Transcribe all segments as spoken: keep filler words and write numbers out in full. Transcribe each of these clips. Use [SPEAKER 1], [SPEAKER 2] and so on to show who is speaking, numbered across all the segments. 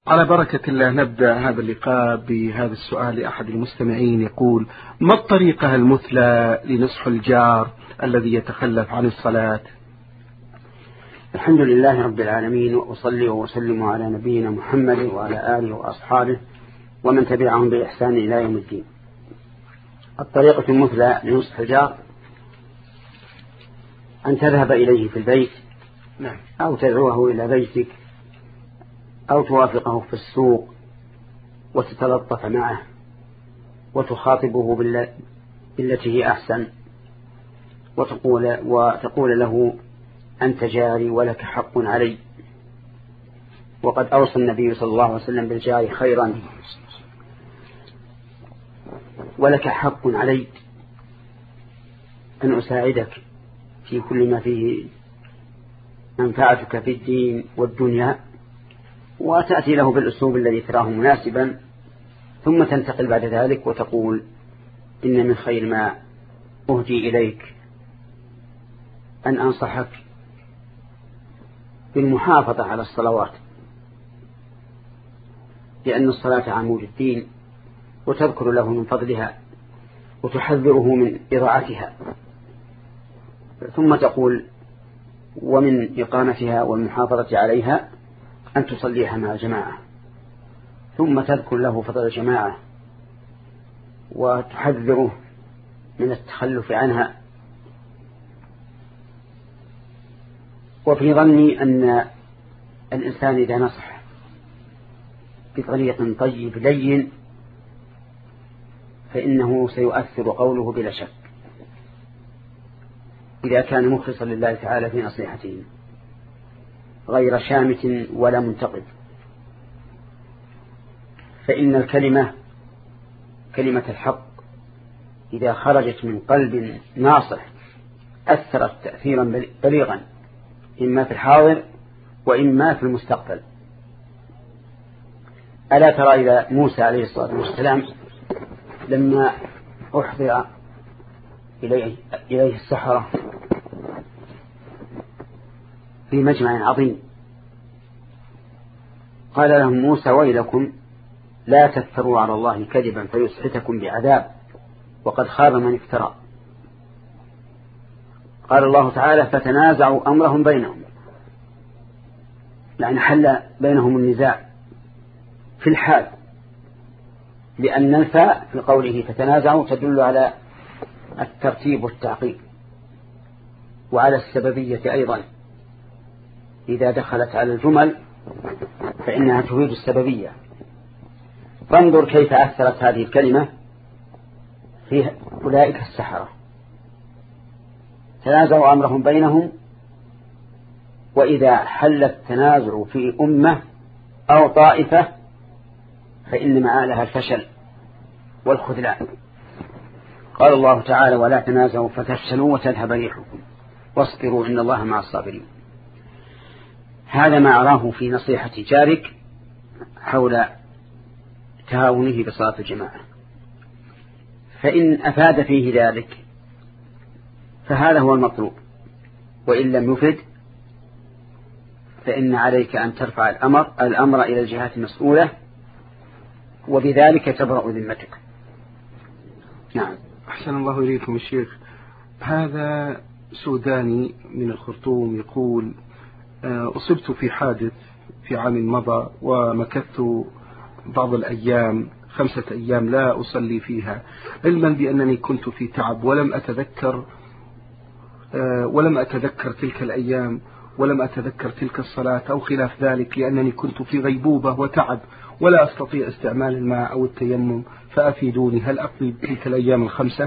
[SPEAKER 1] على بركة الله نبدأ هذا اللقاء بهذا السؤال لأحد المستمعين يقول: ما الطريقة المثلى لنصح الجار الذي يتخلف عن الصلاة؟
[SPEAKER 2] الحمد لله رب العالمين، وأصلي وأسلم على نبينا محمد وعلى آله وأصحابه ومن تبعهم بإحسان إلى يوم الدين. الطريقة المثلى لنصح الجار أن تذهب إليه في البيت أو تدعوه إلى بيتك أو توافقه في السوق وتتلطف معه وتخاطبه بالتي هي أحسن، وتقول, وتقول له: أنت جاري ولك حق علي. وقد أوصى النبي صلى الله عليه وسلم بالجار خيرا: ولك حق علي أن أساعدك في كل ما فيه منفعتك في الدين والدنيا، وتأتي له بالأسلوب الذي تراه مناسبا، ثم تنتقل بعد ذلك وتقول: إن من خير ما أهدي إليك أن أنصحك بالمحافظة على الصلوات، لأن الصلاة عمود الدين، وتذكر له من فضلها وتحذره من إضاعتها، ثم تقول: ومن إقامتها والمحافظة عليها أن تصليها مع الجماعة، ثم تذكر له فضل الجماعة وتحذره من التخلف عنها. وفي ظني أن الإنسان إذا نصح بطريق طيب لين فإنه سيؤثر قوله بلا شك، إذا كان مخلصا لله تعالى في نصيحته غير شامت ولا منتقد. فإن الكلمة كلمة الحق إذا خرجت من قلب ناصح أثرت تأثيرا بليغا، إما في الحاضر وإما في المستقبل. ألا ترى إلى موسى عليه الصلاة والسلام لما أحضر إليه, إليه السحرة في مجمع عظيم، قال لهم موسى: ويلكم لا تفتروا على الله كذبا فيسحتكم بعذاب وقد خاب من افترى. قال الله تعالى: فتنازعوا أمرهم بينهم، يعني حل بينهم النزاع في الحال، لأن الفاء في قوله فتنازعوا تدل على الترتيب والتعقيب وعلى السببية أيضا، إذا دخلت على الجمل فإنها تفيد السببية. فانظر كيف أثرت هذه الكلمة في أولئك السحرة، تنازعوا أمرهم بينهم، وإذا حل التنازع في أمة أو طائفة فإن مآلها الفشل والخذلان. قال الله تعالى: ولا تنازعوا فتفشلوا وتذهب ريحكم واصبروا إن الله مع الصابرين. هذا ما أراه في نصيحة جارك حول تهاونه بصلاة الجماعة، فإن أفاد فيه ذلك فهذا هو المطلوب، وإن لم يفد فإن عليك أن ترفع الأمر, الأمر إلى الجهات المسؤولة، وبذلك تبرأ ذمتك. نعم.
[SPEAKER 1] أحسن الله إليكم الشيخ. هذا سوداني من الخرطوم يقول: أصبت في حادث في عام مضى، ومكثت بعض الأيام خمسة أيام لا أصلي فيها، علما بأنني كنت في تعب، ولم أتذكر ولم أتذكر تلك الأيام، ولم أتذكر تلك الصلاة أو خلاف ذلك، لأنني كنت في غيبوبة وتعب ولا أستطيع استعمال الماء أو التيمم، فأفيدوني، هل أقضي تلك الأيام الخمسة؟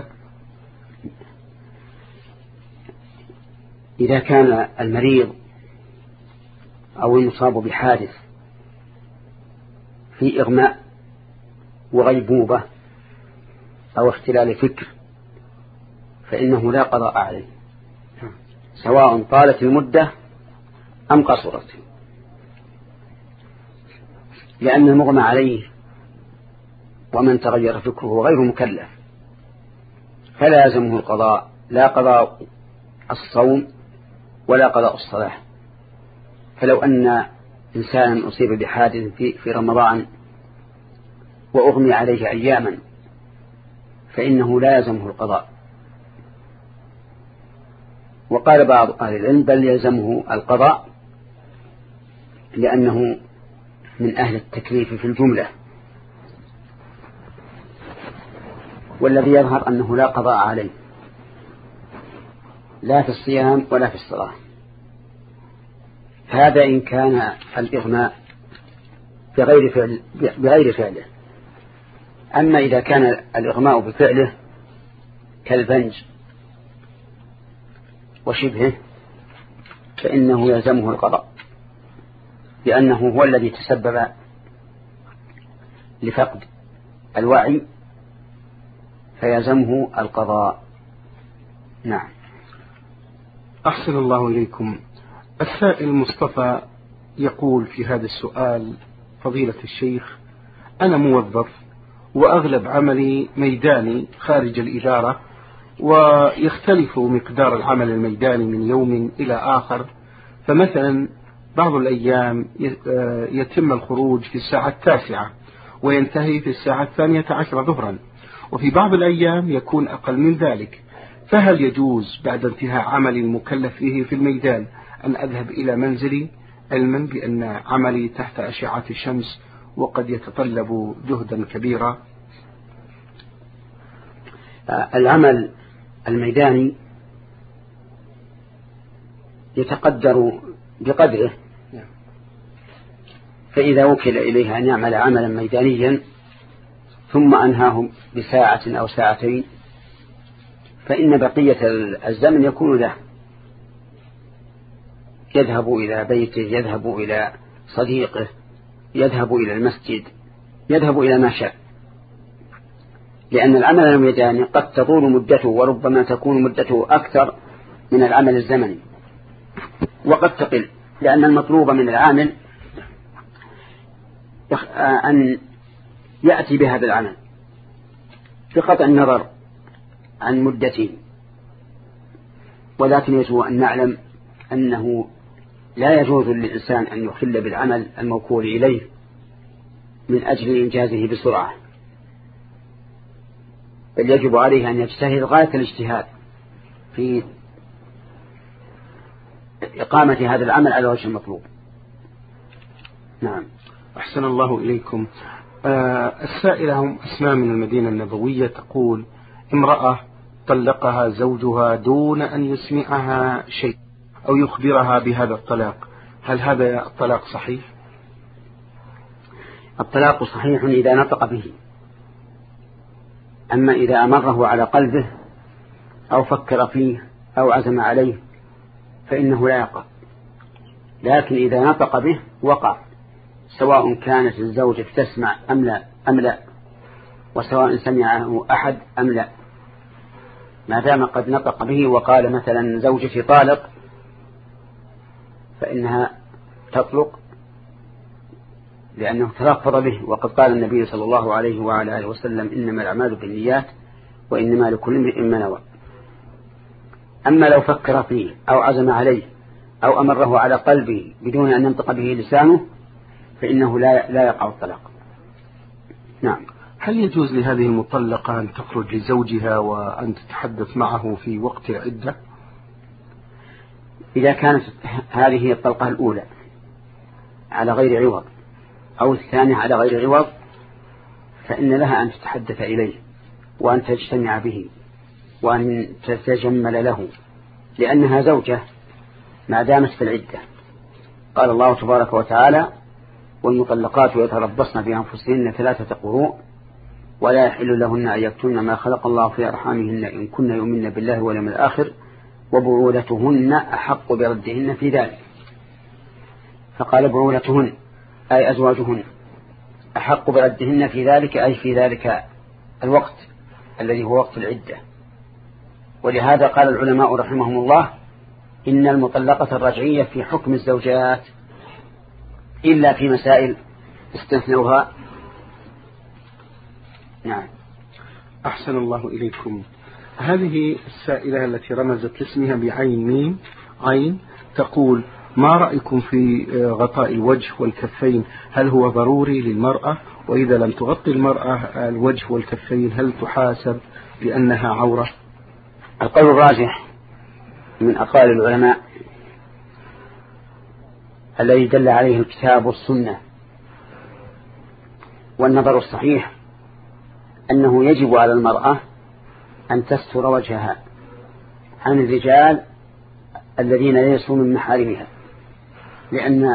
[SPEAKER 2] إذا كان المريض أو المصاب بحادث في إغماء وغيبوبة أو اختلال فكر فإنه لا قضاء عليه، سواء طالت المدة أم قصرت، لأن المغمى عليه ومن تغير فكره غير مكلف، فلا يلزمه القضاء، لا قضاء الصوم ولا قضاء الصلاة. فلو أن إنسان أصيب بحادث في, في رمضان وأغمي عليه أياما فإنه لا يلزمه القضاء. وقال بعض أهل العلم بل يلزمه القضاء لأنه من أهل التكليف في الجملة، والذي يظهر أنه لا قضاء عليه لا في الصيام ولا في الصلاة. هذا إن كان الإغماء بغير فعل بغير فعله. أما إذا كان الإغماء بفعله كالبنج وشبهه فإنه يلزمه القضاء، لأنه هو الذي تسبب لفقد الوعي فيلزمه القضاء. نعم.
[SPEAKER 1] أحسن الله إليكم. السائل مصطفى يقول في هذا السؤال: فضيلة الشيخ، أنا موظف وأغلب عملي ميداني خارج الإدارة، ويختلف مقدار العمل الميداني من يوم إلى آخر، فمثلا بعض الأيام يتم الخروج في الساعة التاسعة وينتهي في الساعة الثانية عشر ظهرا، وفي بعض الأيام يكون أقل من ذلك، فهل يجوز بعد انتهاء عملي المكلف فيه في الميدان أن أذهب إلى منزلي، علما بأن عملي تحت أشعة الشمس وقد يتطلب جهدا كبيرا؟
[SPEAKER 2] العمل الميداني يتقدر بقدره، فإذا وكل إليه أن يعمل عملا ميدانيا ثم أنهاه بساعة أو ساعتين فإن بقية الزمن يكون له، يذهب إلى بيته، يذهب إلى صديقه، يذهب إلى المسجد، يذهب إلى ما شاء، لأن العمل الميداني قد تطول مدته وربما تكون مدته أكثر من العمل الزمني، وقد تقل، لأن المطلوب من العامل أن يأتي بهذا العمل بقطع النظر عن مدته. ولكن يجب أن نعلم أنه لا يجوز للإنسان أن يخل بالعمل الموكول إليه من أجل إنجازه بسرعة، بل يجب عليه أن يجتهد غاية الاجتهاد في إقامة هذا العمل على وجه المطلوب. نعم.
[SPEAKER 1] أحسن الله إليكم. آه السائلة هم أسماء من المدينة النبوية تقول: امرأة طلقها زوجها دون أن يسمعها شيء أو يخبرها بهذا الطلاق، هل هذا الطلاق صحيح؟
[SPEAKER 2] الطلاق صحيح إذا نطق به، أما إذا أمره على قلبه أو فكر فيه أو عزم عليه فإنه لا يقع، لكن إذا نطق به وقع، سواء كانت الزوجة تسمع أم لا أم لا، وسواء سمعه أحد أم لا، ما دام قد نطق به وقال مثلا زوجتي طالق فإنها تطلق، لأنه تلفظ به، وقد قال النبي صلى الله عليه وعلى آله وسلم: إنما الأعمال بالنيات وإنما لكل امرئ ما نوى. أما لو فكر فيه أو عزم عليه أو أمره على قلبه بدون أن ينطق به لسانه فإنه لا لا يقع الطلاق. نعم.
[SPEAKER 1] هل يجوز لهذه المطلقة أن تخرج لزوجها وأن تتحدث معه في وقت العدة؟
[SPEAKER 2] إذا كانت هذه الطلقة الأولى على غير عوض أو الثانية على غير عوض فإن لها أن تتحدث إليه وأن تجتمع به وأن تتجمل له، لأنها زوجة ما دامت في العدة. قال الله تبارك وتعالى: والمطلقات يتربصن بأنفسهن ثلاثة قروء ولا يحل لهن أن يكتمن ما خلق الله في أرحامهن إن كن يؤمن بالله واليوم الآخر وبعولتهن أحق بردهن في ذلك. فقال بعولتهن أي أزواجهن أحق بردهن في ذلك، أي في ذلك الوقت الذي هو وقت العدة. ولهذا قال العلماء رحمهم الله: إن المطلقة الرجعية في حكم الزوجات إلا في مسائل استثنوها. نعم.
[SPEAKER 1] أحسن الله إليكم. هذه السائلة التي رمزت لاسمها بعين ميم عين تقول: ما رأيكم في غطاء الوجه والكفين؟ هل هو ضروري للمرأة؟ وإذا لم تغطي المرأة الوجه والكفين هل تحاسب بأنها عورة؟
[SPEAKER 2] القول الراجح من أقوال العلماء الذي دل عليه الكتاب والسنة والنظر الصحيح أنه يجب على المرأة أن تستر وجهها عن الرجال الذين ليسوا من محارمها، لأن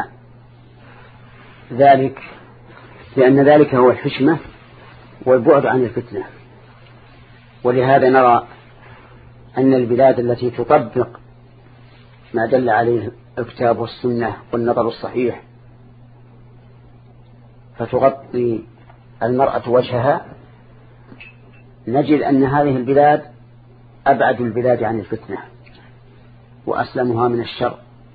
[SPEAKER 2] ذلك لأن ذلك هو الحشمة والبعد عن الفتنة. ولهذا نرى أن البلاد التي تطبق ما دل عليه الكتاب والسنة والنظر الصحيح فتغطي المرأة وجهها، نجد أن هذه البلاد أبعد البلاد عن الفتنة وأسلمها من الشر.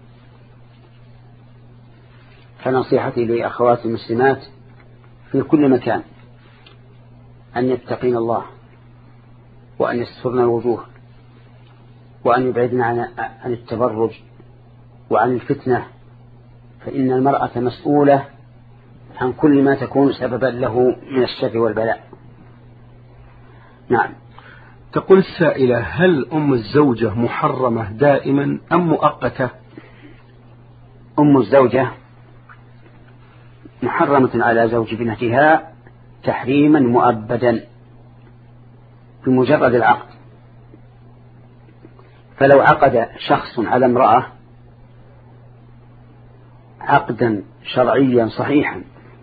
[SPEAKER 2] فنصيحتي لأخوات المسلمات في كل مكان أن يتقين الله وأن يسترن الوجوه وأن يبعدن عن التبرج وعن الفتنة، فإن المرأة مسؤولة عن كل ما تكون سببا له من الشر والبلاء. نعم.
[SPEAKER 1] تقول السائلة: هل أم الزوجة محرمة دائما أم مؤقتة؟
[SPEAKER 2] أم الزوجة محرمة على زوج ابنتها تحريما مؤبدا بمجرد العقد. فلو عقد شخص على امرأة عقدا شرعيا صحيحا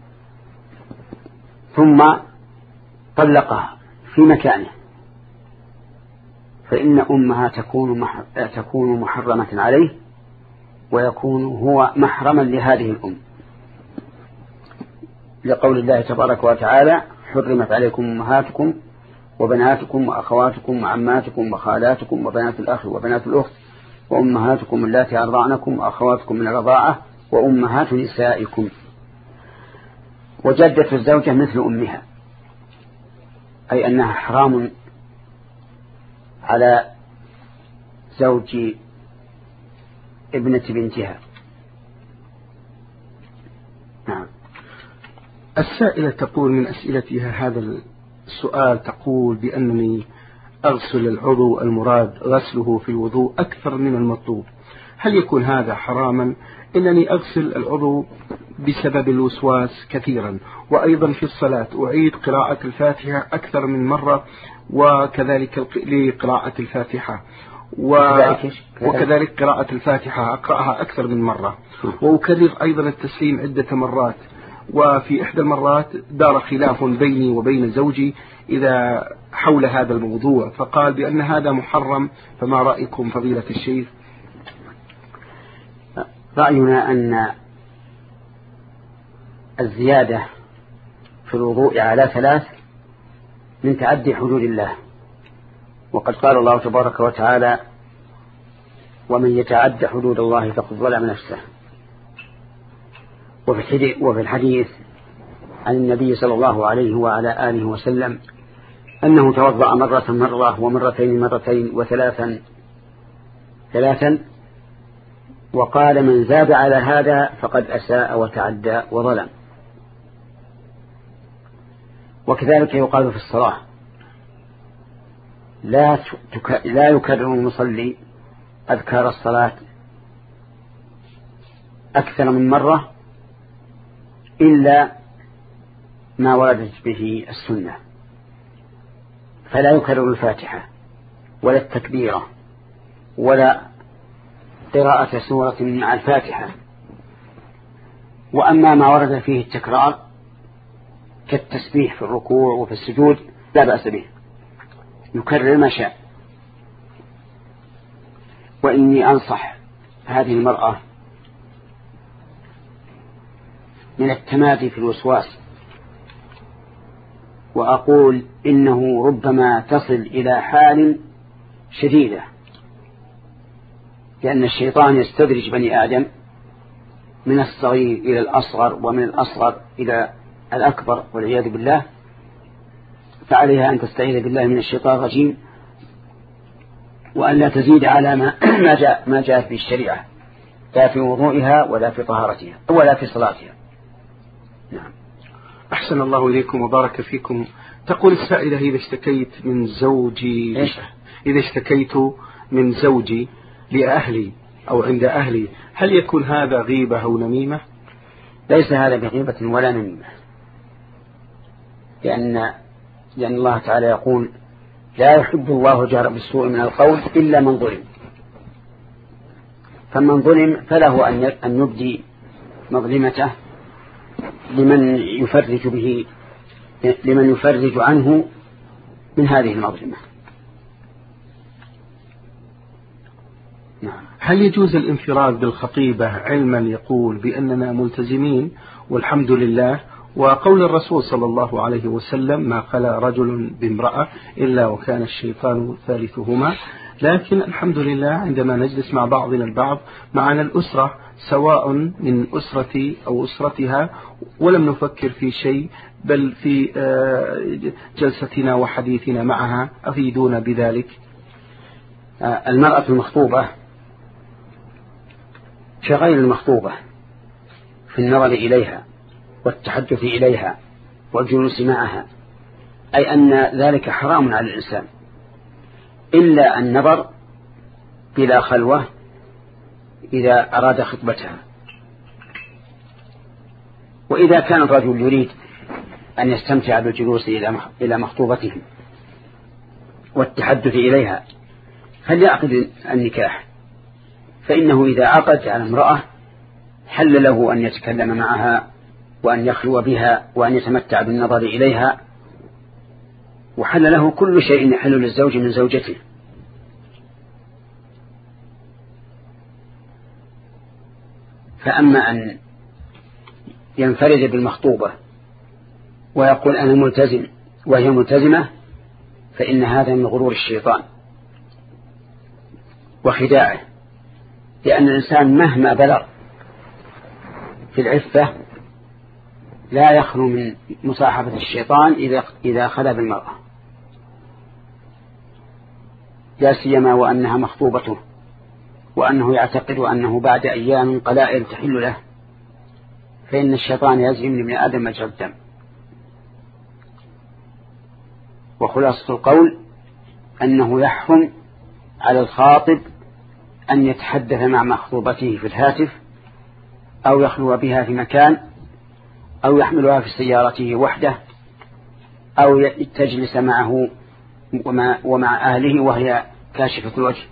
[SPEAKER 2] ثم طلقها في مكانه فإن أمها تكون تكون محرمة عليه ويكون هو محرما لهذه الأم، لقول الله تبارك وتعالى: حرمت عليكم أمهاتكم وبناتكم وأخواتكم وعماتكم وخالاتكم وبنات الأخ وبنات الأخت وأمهاتكم اللاتي أرضعنكم وأخواتكم من الرضاعة وأمهات نسائكم. وجدة الزوجة مثل أمها، أي أنها حرام على زوج ابنة بنتها. نعم.
[SPEAKER 1] السائلة تقول من أسئلتها هذا السؤال، تقول بأنني أغسل العضو المراد غسله في الوضوء أكثر من المطلوب، هل يكون هذا حراما؟ إنني أغسل العضو بسبب الوسواس كثيرا، وأيضا في الصلاة أعيد قراءة الفاتحة أكثر من مرة، وكذلك لقراءة الفاتحة و... وكذلك قراءة الفاتحة أقرأها أكثر من مرة، وأكرر أيضا التسليم عدة مرات. وفي إحدى المرات دار خلاف بيني وبين زوجي إذا حول هذا الموضوع، فقال بأن هذا محرم، فما رأيكم فضيلة الشيخ؟
[SPEAKER 2] رأينا أن الزيادة في الوضوء على ثلاث من تعدي حدود الله، وقد قال الله تبارك وتعالى: ومن يتعد حدود الله فقد ظلم نفسه. وفي الحديث عن النبي صلى الله عليه وعلى آله وسلم أنه توضأ مرة مرة ومرتين مرتين وثلاثا ثلاثا، وقال: من زاد على هذا فقد أساء وتعدى وظلم. وكذلك يقال في الصلاة: لا لا يكرر المصلي أذكار الصلاة أكثر من مرة إلا ما وردت به السنة، فلا يكرر الفاتحة ولا التكبيرة ولا قراءة سورة مع الفاتحة. وأما ما ورد فيه التكرار كالتسبيح في الركوع وفي السجود لا بأس به، يكرر ما شاء. وإني أنصح هذه المرأة من التمادي في الوسواس، وأقول إنه ربما تصل إلى حال شديدة، لأن الشيطان يستدرج بني آدم من الصغير إلى الأصغر ومن الأصغر إلى الأكبر والعياذ بالله. فعليها أن تستعيذ بالله من الشيطان الرجيم، وأن لا تزيد على ما ما جاء ما جاءت به الشريعة. لا في وضوئها ولا في طهارتها ولا في صلاتها. نعم.
[SPEAKER 1] أحسن الله إليكم وبارك فيكم. تقول السائلة: إذا اشتكيت من زوجي
[SPEAKER 2] إيش؟
[SPEAKER 1] إذا اشتكيت من زوجي لأهلي أو عند أهلي، هل يكون هذا غيبة أو نميمة؟
[SPEAKER 2] ليس هذا بغيبة ولا نميمة، لأن لأن الله تعالى يقول: لا يحب الله جهر بالسوء من القول إلا من ظلم. فمن ظلم فله أن يبدي مظلمته لمن يفرج به لمن يفرج عنه من هذه المظلمة.
[SPEAKER 1] نعم. هل يجوز الانفراد بالخطيبة علما يقول بأننا ملتزمين والحمد لله، وقول الرسول صلى الله عليه وسلم: ما خلا رجل بامرأة إلا وكان الشيطان ثالثهما، لكن الحمد لله عندما نجلس مع بعضنا البعض معنا الأسرة سواء من أسرتي أو أسرتها ولم نفكر في شيء بل في جلستنا وحديثنا معها، أفيدونا بذلك.
[SPEAKER 2] المرأة المخطوبة كغير المخطوبة في النظر إليها والتحدث إليها والجلوس معها، أي أن ذلك حرام على الإنسان إلا النظر بلا خلوة إذا أراد خطبتها. وإذا كان الرجل يريد أن يستمتع بالجلوس إلى مخطوبته والتحدث إليها فليعقد النكاح، فإنه إذا عقد على امرأة حل له أن يتكلم معها وأن يخلو بها وأن يتمتع بالنظر إليها، وحل له كل شيء يحل للزوج من زوجته. فأما أن ينفرد بالمخطوبة ويقول أنا ملتزم وهي ملتزمة فإن هذا من غرور الشيطان وخداعه، لأن الإنسان مهما بلغ في العفة لا يخلو من مصاحبة الشيطان إذا إذا خلا بالمرأة، لا سيما وأنها مخطوبته وأنه يعتقد أنه بعد أيام قلائل تحل له، فإن الشيطان يزعم لابن آدم مجرى الدم. وخلاصة القول أنه يحرم على الخاطب أن يتحدث مع مخطوبته في الهاتف أو يخلو بها في مكان أو يحملها في سيارته وحده أو تجلس معه ومع أهله وهي كاشفة الوجه.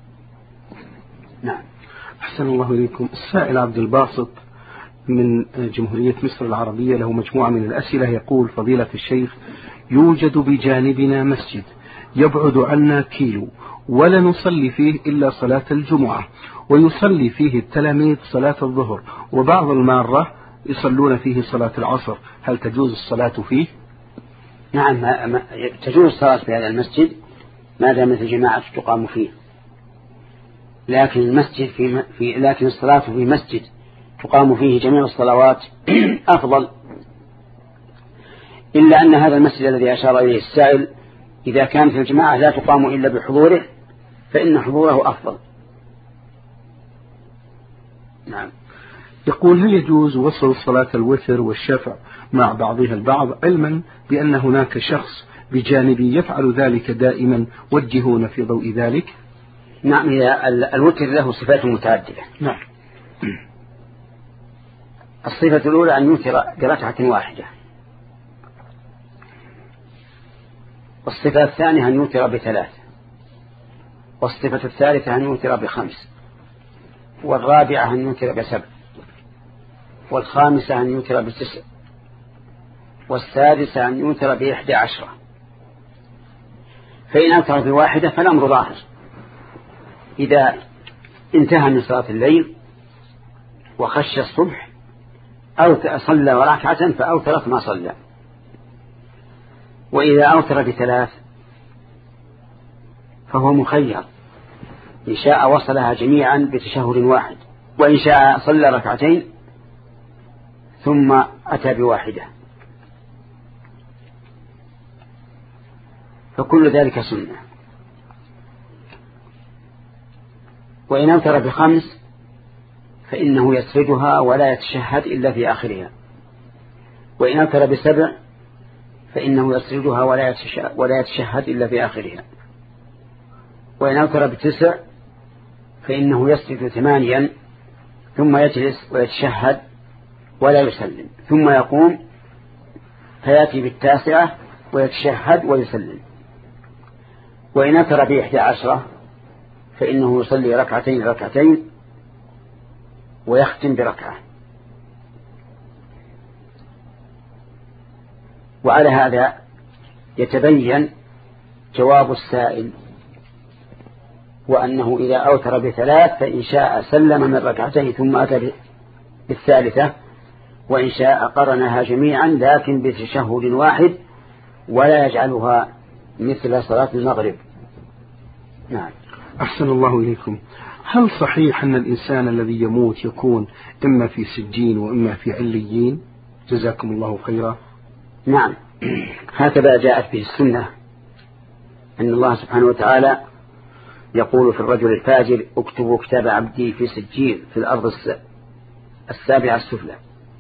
[SPEAKER 2] نعم.
[SPEAKER 1] أحسن الله إليكم. السائل عبد الباسط من جمهورية مصر العربية له مجموعة من الأسئلة، يقول: فضيلة الشيخ، يوجد بجانبنا مسجد يبعد عنا كيلو ولا نصلي فيه إلا صلاة الجمعة، ويصلي فيه التلاميذ صلاة الظهر، وبعض المارة يصلون فيه صلاة العصر، هل تجوز الصلاة فيه؟
[SPEAKER 2] نعم، ما ما تجوز الصلاة في هذا المسجد ما دامت الجماعة تقام فيه، لكن المسجد في, في لكن الصلاة في مسجد تقام فيه جميع الصلوات أفضل، إلا أن هذا المسجد الذي أشار إليه السائل إذا كانت الجماعة لا تقام إلا بحضوره فإن حضوره أفضل.
[SPEAKER 1] نعم. يقول: هل يجوز وصل صلاة الوتر والشفع مع بعضها البعض، علما بأن هناك شخص بجانبي يفعل ذلك دائما، وجهونا في ضوء ذلك؟
[SPEAKER 2] نعم، الوتر له صفات متعددة.
[SPEAKER 1] نعم.
[SPEAKER 2] الصفة الأولى أن يوتر بركعة واحدة، والصفة الثانية أن يوتر بثلاث، والصفة الثالثة أن يوتر بخمس، والرابعة أن يوتر بسبع، والخامسة أن يوتر بتسع، والسادسة أن يوتر بإحدى عشرة. فإن أوتر بواحدة فالأمر ظاهر، إذا انتهى من صلاة الليل وخش الصبح أو صلى ركعة فأوترت ما صلى. وإذا أوتر بثلاث فهو مخير، إن شاء وصلها جميعا بتشهد واحد، وإن شاء صلى ركعتين ثم أتى بواحدة، فكل ذلك سنة. وإن أوتر بخمس فإنه يسردها ولا يتشهد إلا في آخرها، وإن أوتر بسبع فإنه يسردها ولا يتشهد إلا في آخرها، وإن أوتر بتسع فإنه يسرد ثمانيا ثم يجلس ويتشهد ولا يسلم، ثم يقوم فيأتي بالتاسعة ويتشهد ويسلم. وإن أوتر بإحدى عشرة فإنه يصلي ركعتين ركعتين ويختم بركعة. وعلى هذا يتبين جواب السائل، وأنه إذا أوتر بثلاث فإن شاء سلم من ركعتين ثم أتى بالثالثة، وإن شاء قرنها جميعا لكن بتشهد واحد ولا يجعلها مثل صلاة المغرب. نعم.
[SPEAKER 1] أحسن الله إليكم. هل صحيح أن الإنسان الذي يموت يكون إما في سجين وإما في عليين؟ جزاكم الله خيرا.
[SPEAKER 2] نعم، هكذا جاءت به السنة أن الله سبحانه وتعالى يقول في الرجل الفاجر: اكتبوا كتاب عبدي في سجين في الأرض السابعة السفلى.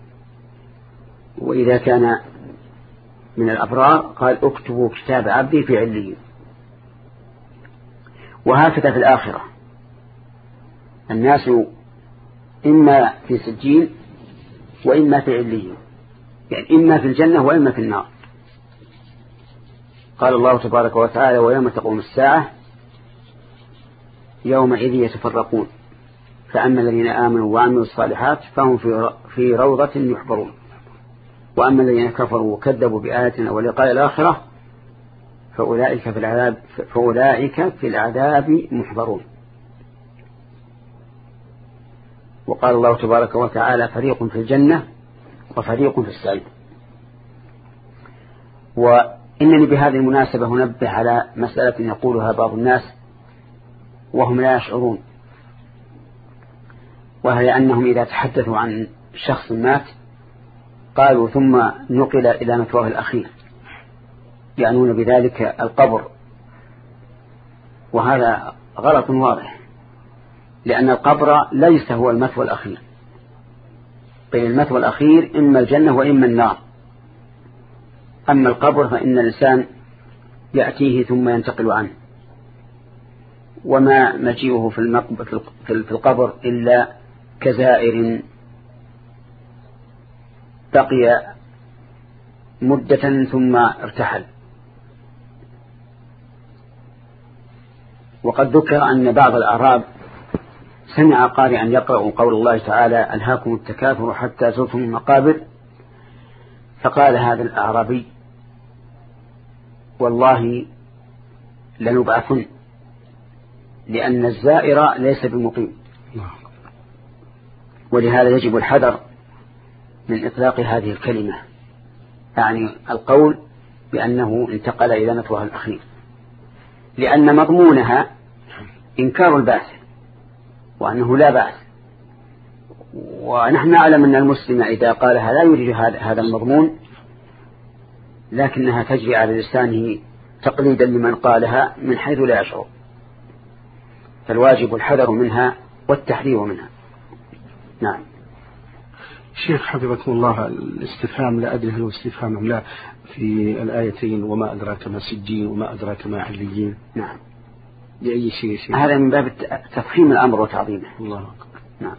[SPEAKER 2] وإذا كان من الأبرار قال: اكتبوا كتاب عبدي في عليين. وهكذا في الآخرة الناس إما في سجين وإما في عليين، يعني إما في الجنة وإما في النار. قال الله تبارك وتعالى: ويوم تقوم الساعة يومئذ يتفرقون فأما الذين آمنوا وعملوا الصالحات فهم في روضة يحبرون، وأما الذين كفروا وكذبوا بآياتنا ولقاء الآخرة فأولئك في العذاب فأولئك في العذاب محضرون. وقال الله تبارك وتعالى: فريق في الجنة وفريق في السعير. وإنني بهذه المناسبة هنبه على مسألة يقولها بعض الناس وهم لا يشعرون، وهي أنهم إذا تحدثوا عن شخص مات قالوا ثم نقل إلى مثواه الأخير، يعنون بذلك القبر، وهذا غلط واضح، لأن القبر ليس هو المثوى الأخير، بل المثوى الأخير إما الجنة وإما النار. أما القبر فإن الإنسان يأتيه ثم ينتقل عنه، وما مجيئه في القبر إلا كزائر بقي مدة ثم ارتحل. وقد ذكر أن بعض الأعراب سمع قارئا يقرأ قول الله تعالى: ألهاكم التكاثر حتى زرتم المقابر، فقال هذا الأعرابي: والله لنبعثن، لأن الزائر ليس بمقيم. ولهذا يجب الحذر من إطلاق هذه الكلمة، يعني القول بأنه انتقل إلى مثواه الأخير، لأن مضمونها إنكار البعث وأنه لا بعث. ونحن نعلم أن المسلم إذا قالها لا يريد هذا المضمون، لكنها تجري على لسانه تقليدا لمن قالها من حيث لا يشعر، فالواجب الحذر منها والتحذير منها. نعم.
[SPEAKER 1] شيخ حفظكم الله، الاستفهام لا أدري هل هو استفهام أم لا في الآيتين: وما أدراك ما سجين وما أدراك ما عليين.
[SPEAKER 2] نعم.
[SPEAKER 1] لأي شيء شيء
[SPEAKER 2] هذا من باب تفخيم الأمر وتعظيمه.
[SPEAKER 1] الله أكبر.
[SPEAKER 2] نعم.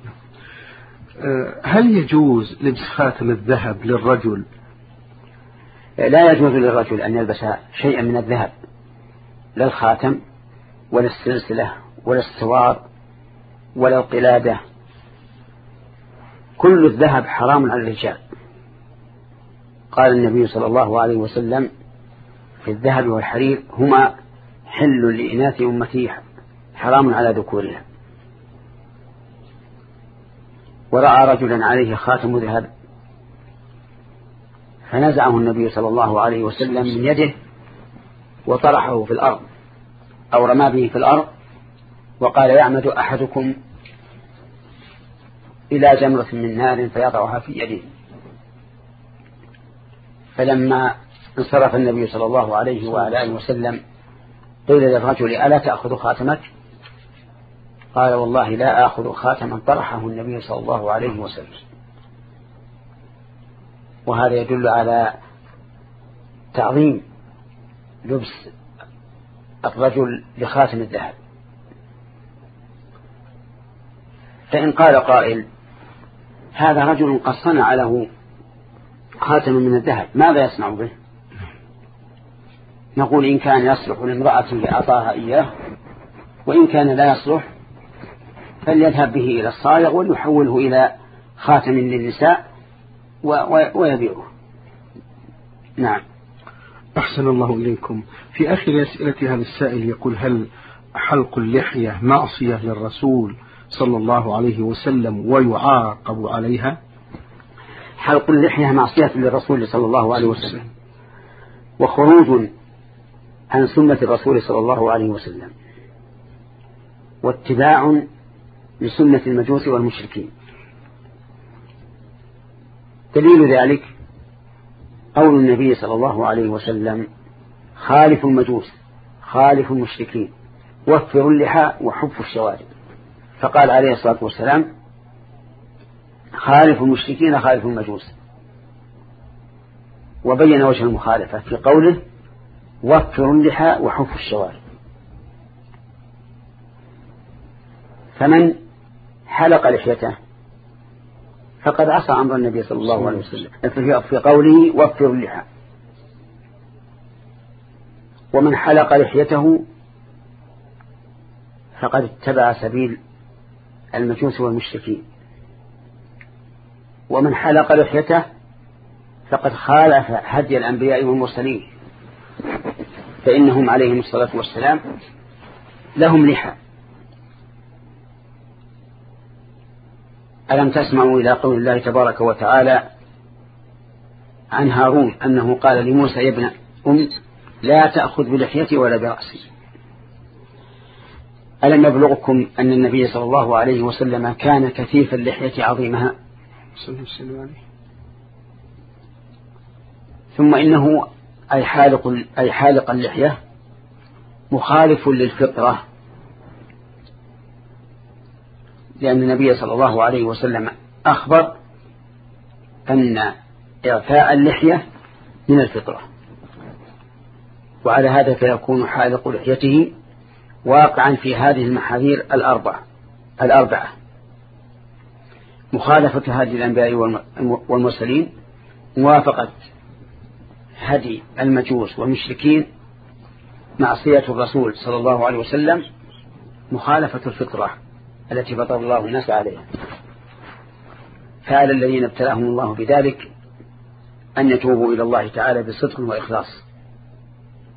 [SPEAKER 1] هل يجوز لبس خاتم الذهب للرجل؟
[SPEAKER 2] لا يجوز للرجل أن يلبس شيئا من الذهب، لا الخاتم ولا السلسلة ولا السوار ولا القلادة، كل الذهب حرام على الرجال. قال النبي صلى الله عليه وسلم: في الذهب والحرير هما حل لإناث أمتي حرام على ذكورها. ورأى رجلا عليه خاتم ذهب فنزعه النبي صلى الله عليه وسلم من يده وطرحه في الأرض أو رمى به في الأرض، وقال: يعمد أحدكم إلى جمرة من نار فيضعها في يده. فلما انصرف النبي صلى الله عليه وآله وسلم قيل للرجل: ألا تأخذ خاتمك؟ قال والله لا آخذ خاتما طرحه النبي صلى الله عليه وسلم. وهذا يدل على تعظيم لبس الرجل لخاتم الذهب. فإن قال قائل هذا رجل قد صنع له خاتم من الذهب ماذا يصنع به؟ نقول إن كان يصلح لامرأته أعطاها إياه، وإن كان لا يصلح فليذهب به إلى الصائغ وليحوله إلى خاتم للنساء ويبيعه. نعم.
[SPEAKER 1] أحسن الله إليكم. في آخر أسئلة هذا السائل يقول هل حلق اللحية معصية للرسول صلى الله عليه وسلم ويعاقب عليها؟
[SPEAKER 2] حلق اللحية معصية للرسول صلى الله عليه وسلم وخروج عن سنة الرسول صلى الله عليه وسلم واتباع لسنة المجوس والمشركين. دليل ذلك قول النبي صلى الله عليه وسلم خالف المجوس خالف المشركين وفروا اللحى وحفوا الشوارب. فقال عليه الصلاة والسلام خالف المشركين خالف المجوس، وبين وجه المخالفة في قوله وفروا اللحى وحفوا الشوارب. فمن حلق لحيته فقد عصى أمر النبي صلى الله عليه وسلم في قوله وفروا اللحى. ومن حلق لحيته فقد اتبع سبيل المجوس والمشركين. ومن حلق لحيته فقد خالف هدي الأنبياء والمرسلين، فإنهم عليهم الصلاة والسلام لهم لحى. ألم تسمعوا إلى قول الله تبارك وتعالى عن هارون أنه قال لموسى يا ابن أم لا تأخذ بلحيتي ولا برأسي. ألم يبلغكم أن النبي صلى الله عليه وسلم كان كثيف اللحية عظيمها؟ ثم إنه أي حالق, أي حالق اللحية مخالف للفطرة، لأن النبي صلى الله عليه وسلم أخبر أن إعفاء اللحية من الفطرة، وعلى هذا فيكون حالق لحيته واقعا في هذه المحاذير الأربعة الأربعة مخالفة هدي الأنبياء والمرسلين، موافقة هدي المجوس والمشركين، معصية الرسول صلى الله عليه وسلم، مخالفة الفطرة التي فطر الله الناس عليها. فعلى الذين ابتلاهم الله بذلك أن يتوبوا إلى الله تعالى بصدق وإخلاص،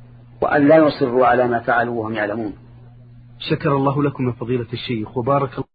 [SPEAKER 2] وأن لا يصروا على ما فعلوا وهم يعلمون.
[SPEAKER 1] شكر الله لكم يا فضيلة الشيخ وبارك الله